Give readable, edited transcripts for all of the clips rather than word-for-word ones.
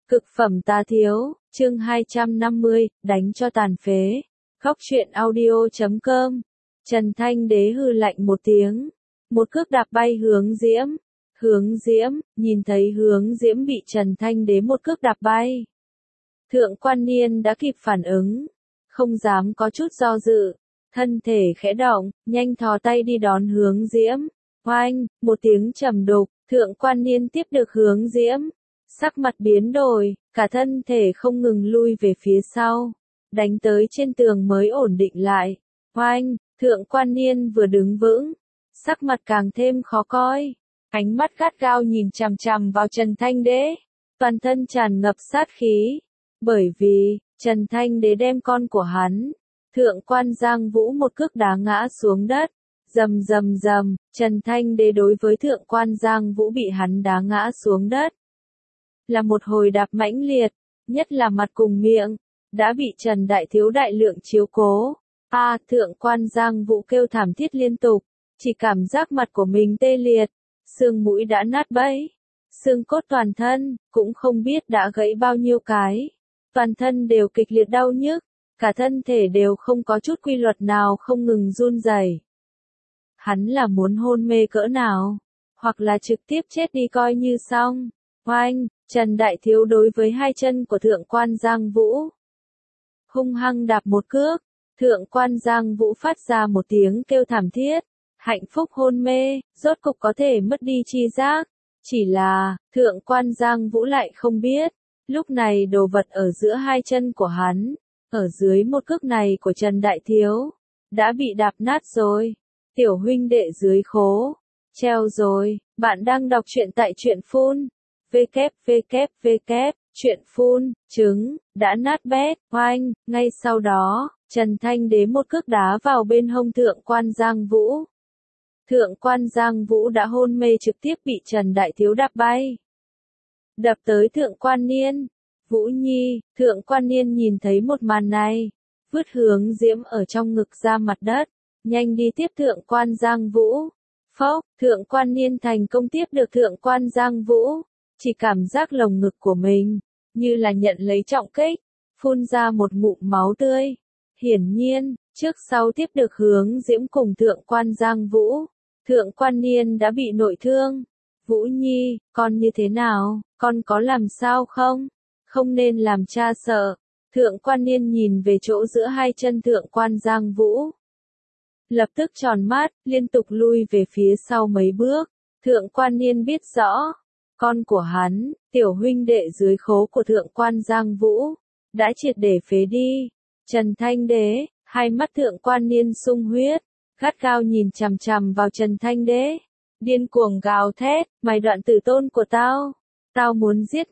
Cực phẩm tá thiếu, chương 250, đánh cho tàn phế. Góc truyện audio.com. Trần Thanh Đế hừ lạnh một tiếng, một cước đạp bay Hướng Diễm. Hướng Diễm, nhìn thấy Hướng Diễm bị Trần Thanh Đế một cước đạp bay. Thượng Quan Niên đã kịp phản ứng, không dám có chút do dự, thân thể khẽ động, nhanh thò tay đi đón Hướng Diễm. Oanh, một tiếng trầm đục, Thượng Quan Niên tiếp được Hướng Diễm. Sắc mặt biến đổi, cả thân thể không ngừng lui về phía sau, đánh tới trên tường mới ổn định lại. Oanh, Thượng Quan Niên vừa đứng vững, sắc mặt càng thêm khó coi, ánh mắt gắt gao nhìn chằm chằm vào Trần Thanh Đế, toàn thân tràn ngập sát khí, bởi vì Trần Thanh Đế đem con của hắn, Thượng Quan Giang Vũ một cước đá ngã xuống đất. Rầm rầm rầm, Trần Thanh Đế đối với Thượng Quan Giang Vũ bị hắn đá ngã xuống đất là một hồi đạp mãnh liệt, nhất là mặt cùng miệng, đã bị Trần Đại Thiếu đại lượng chiếu cố. Thượng Quan Giang Vũ kêu thảm thiết liên tục, chỉ cảm giác mặt của mình tê liệt, xương mũi đã nát bấy, xương cốt toàn thân, cũng không biết đã gãy bao nhiêu cái, toàn thân đều kịch liệt đau nhức, cả thân thể đều không có chút quy luật nào không ngừng run rẩy. Hắn là muốn hôn mê cỡ nào, hoặc là trực tiếp chết đi coi như xong. Oanh, Trần Đại Thiếu đối với hai chân của Thượng Quan Giang Vũ hung hăng đạp một cước, Thượng Quan Giang Vũ phát ra một tiếng kêu thảm thiết, hạnh phúc hôn mê, rốt cục có thể mất đi tri giác. Chỉ là, Thượng Quan Giang Vũ lại không biết, lúc này đồ vật ở giữa hai chân của hắn, ở dưới một cước này của Trần Đại Thiếu, đã bị đạp nát rồi. Tiểu huynh đệ dưới khố, treo rồi, bạn đang đọc truyện tại truyện phun. Truyện phun, trứng, đã nát bét, oanh, ngay sau đó, Trần Thanh Đế một cước đá vào bên hông Thượng Quan Giang Vũ. Thượng Quan Giang Vũ đã hôn mê trực tiếp bị Trần Đại Thiếu đạp bay. Đập tới Thượng Quan Niên, Vũ Nhi, Thượng Quan Niên nhìn thấy một màn này, vứt Hướng Diễm ở trong ngực ra mặt đất, nhanh đi tiếp Thượng Quan Giang Vũ. Phốc, Thượng Quan Niên thành công tiếp được Thượng Quan Giang Vũ. Chỉ cảm giác lồng ngực của mình, như là nhận lấy trọng kích, phun ra một ngụm máu tươi. Hiển nhiên, trước sau tiếp được Hướng Diễm cùng Thượng Quan Giang Vũ, Thượng Quan Niên đã bị nội thương. Vũ Nhi, con như thế nào, con có làm sao không? Không nên làm cha sợ. Thượng Quan Niên nhìn về chỗ giữa hai chân Thượng Quan Giang Vũ. Lập tức tròn mắt, liên tục lui về phía sau mấy bước. Thượng Quan Niên biết rõ, con của hắn, tiểu huynh đệ dưới khố của Thượng Quan Giang Vũ, đã triệt để phế đi. Trần Thanh Đế, hai mắt Thượng Quan Niên sung huyết, gắt gao nhìn chằm chằm vào Trần Thanh Đế, điên cuồng gào thét, mày đoạn tử tôn của tao, tao muốn giết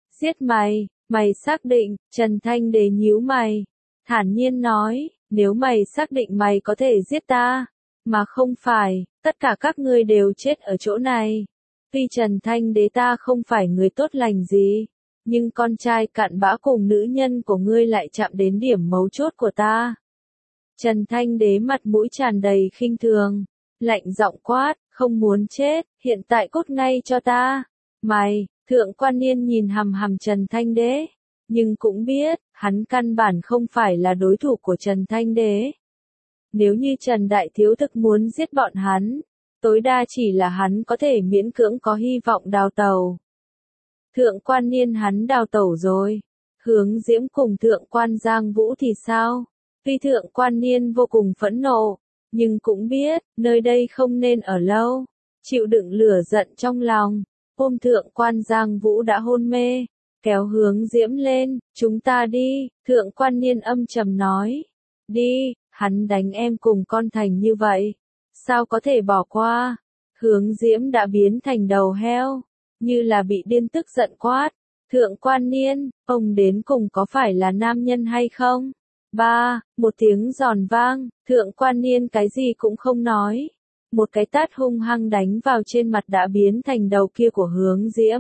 mày, mày xác định. Trần Thanh Đế nhíu mày, thản nhiên nói, nếu mày xác định mày có thể giết ta, mà không phải, tất cả các ngươi đều chết ở chỗ này. Tuy Trần Thanh Đế ta không phải người tốt lành gì, nhưng con trai cặn bã cùng nữ nhân của ngươi lại chạm đến điểm mấu chốt của ta. Trần Thanh Đế mặt mũi tràn đầy khinh thường, lạnh giọng quát, không muốn chết, hiện tại cút ngay cho ta. Mày, Thượng Quan Niên nhìn hằm hằm Trần Thanh Đế, nhưng cũng biết, hắn căn bản không phải là đối thủ của Trần Thanh Đế. Nếu như Trần Đại Thiếu thực muốn giết bọn hắn, tối đa chỉ là hắn có thể miễn cưỡng có hy vọng đào tẩu. Thượng Quan Niên hắn đào tẩu rồi. Hướng Diễm cùng Thượng Quan Giang Vũ thì sao? Tuy Thượng Quan Niên vô cùng phẫn nộ, nhưng cũng biết, nơi đây không nên ở lâu. Chịu đựng lửa giận trong lòng, ôm Thượng Quan Giang Vũ đã hôn mê, kéo Hướng Diễm lên, chúng ta đi. Thượng Quan Niên âm trầm nói, đi, hắn đánh em cùng con thành như vậy, sao có thể bỏ qua? Hướng Diễm đã biến thành đầu heo, như là bị điên tức giận quát. Thượng Quan Niên, ông đến cùng có phải là nam nhân hay không? Một tiếng giòn vang, Thượng Quan Niên cái gì cũng không nói. Một cái tát hung hăng đánh vào trên mặt đã biến thành đầu kia của Hướng Diễm.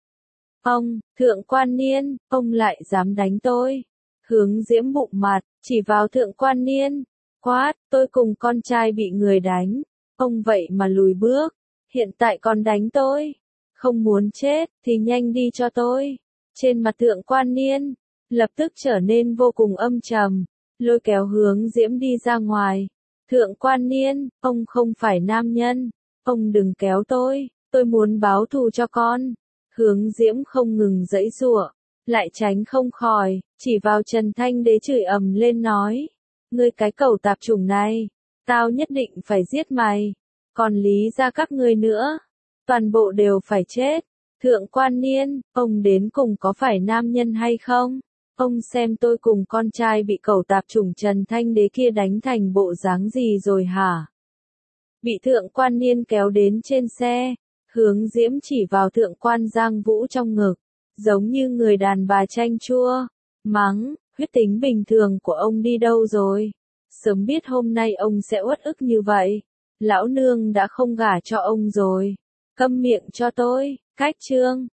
Thượng Quan Niên, ông lại dám đánh tôi. Hướng Diễm bụng mặt, chỉ vào Thượng Quan Niên. Quát, tôi cùng con trai bị người đánh, ông vậy mà lùi bước, hiện tại còn đánh tôi, không muốn chết, thì nhanh đi cho tôi. Trên mặt Thượng Quan Niên, lập tức trở nên vô cùng âm trầm, lôi kéo Hướng Diễm đi ra ngoài. Thượng Quan Niên, ông không phải nam nhân, ông đừng kéo tôi muốn báo thù cho con. Hướng Diễm không ngừng giãy giụa, lại tránh không khỏi, chỉ vào Trần Thanh Đế chửi ầm lên nói, ngươi cái cẩu tạp chủng này, tao nhất định phải giết mày, còn Lý gia các ngươi nữa, toàn bộ đều phải chết. Thượng Quan Niên, ông đến cùng có phải nam nhân hay không? Ông xem tôi cùng con trai bị cẩu tạp chủng Trần Thanh Đế kia đánh thành bộ dáng gì rồi hả? Bị Thượng Quan Niên kéo đến trên xe, Hướng Diễm chỉ vào Thượng Quan Giang Vũ trong ngực, giống như người đàn bà chanh chua, mắng, huyết tính bình thường của ông đi đâu rồi? Sớm biết hôm nay ông sẽ uất ức như vậy, lão nương đã không gả cho ông rồi. Câm miệng cho tôi, cách chương.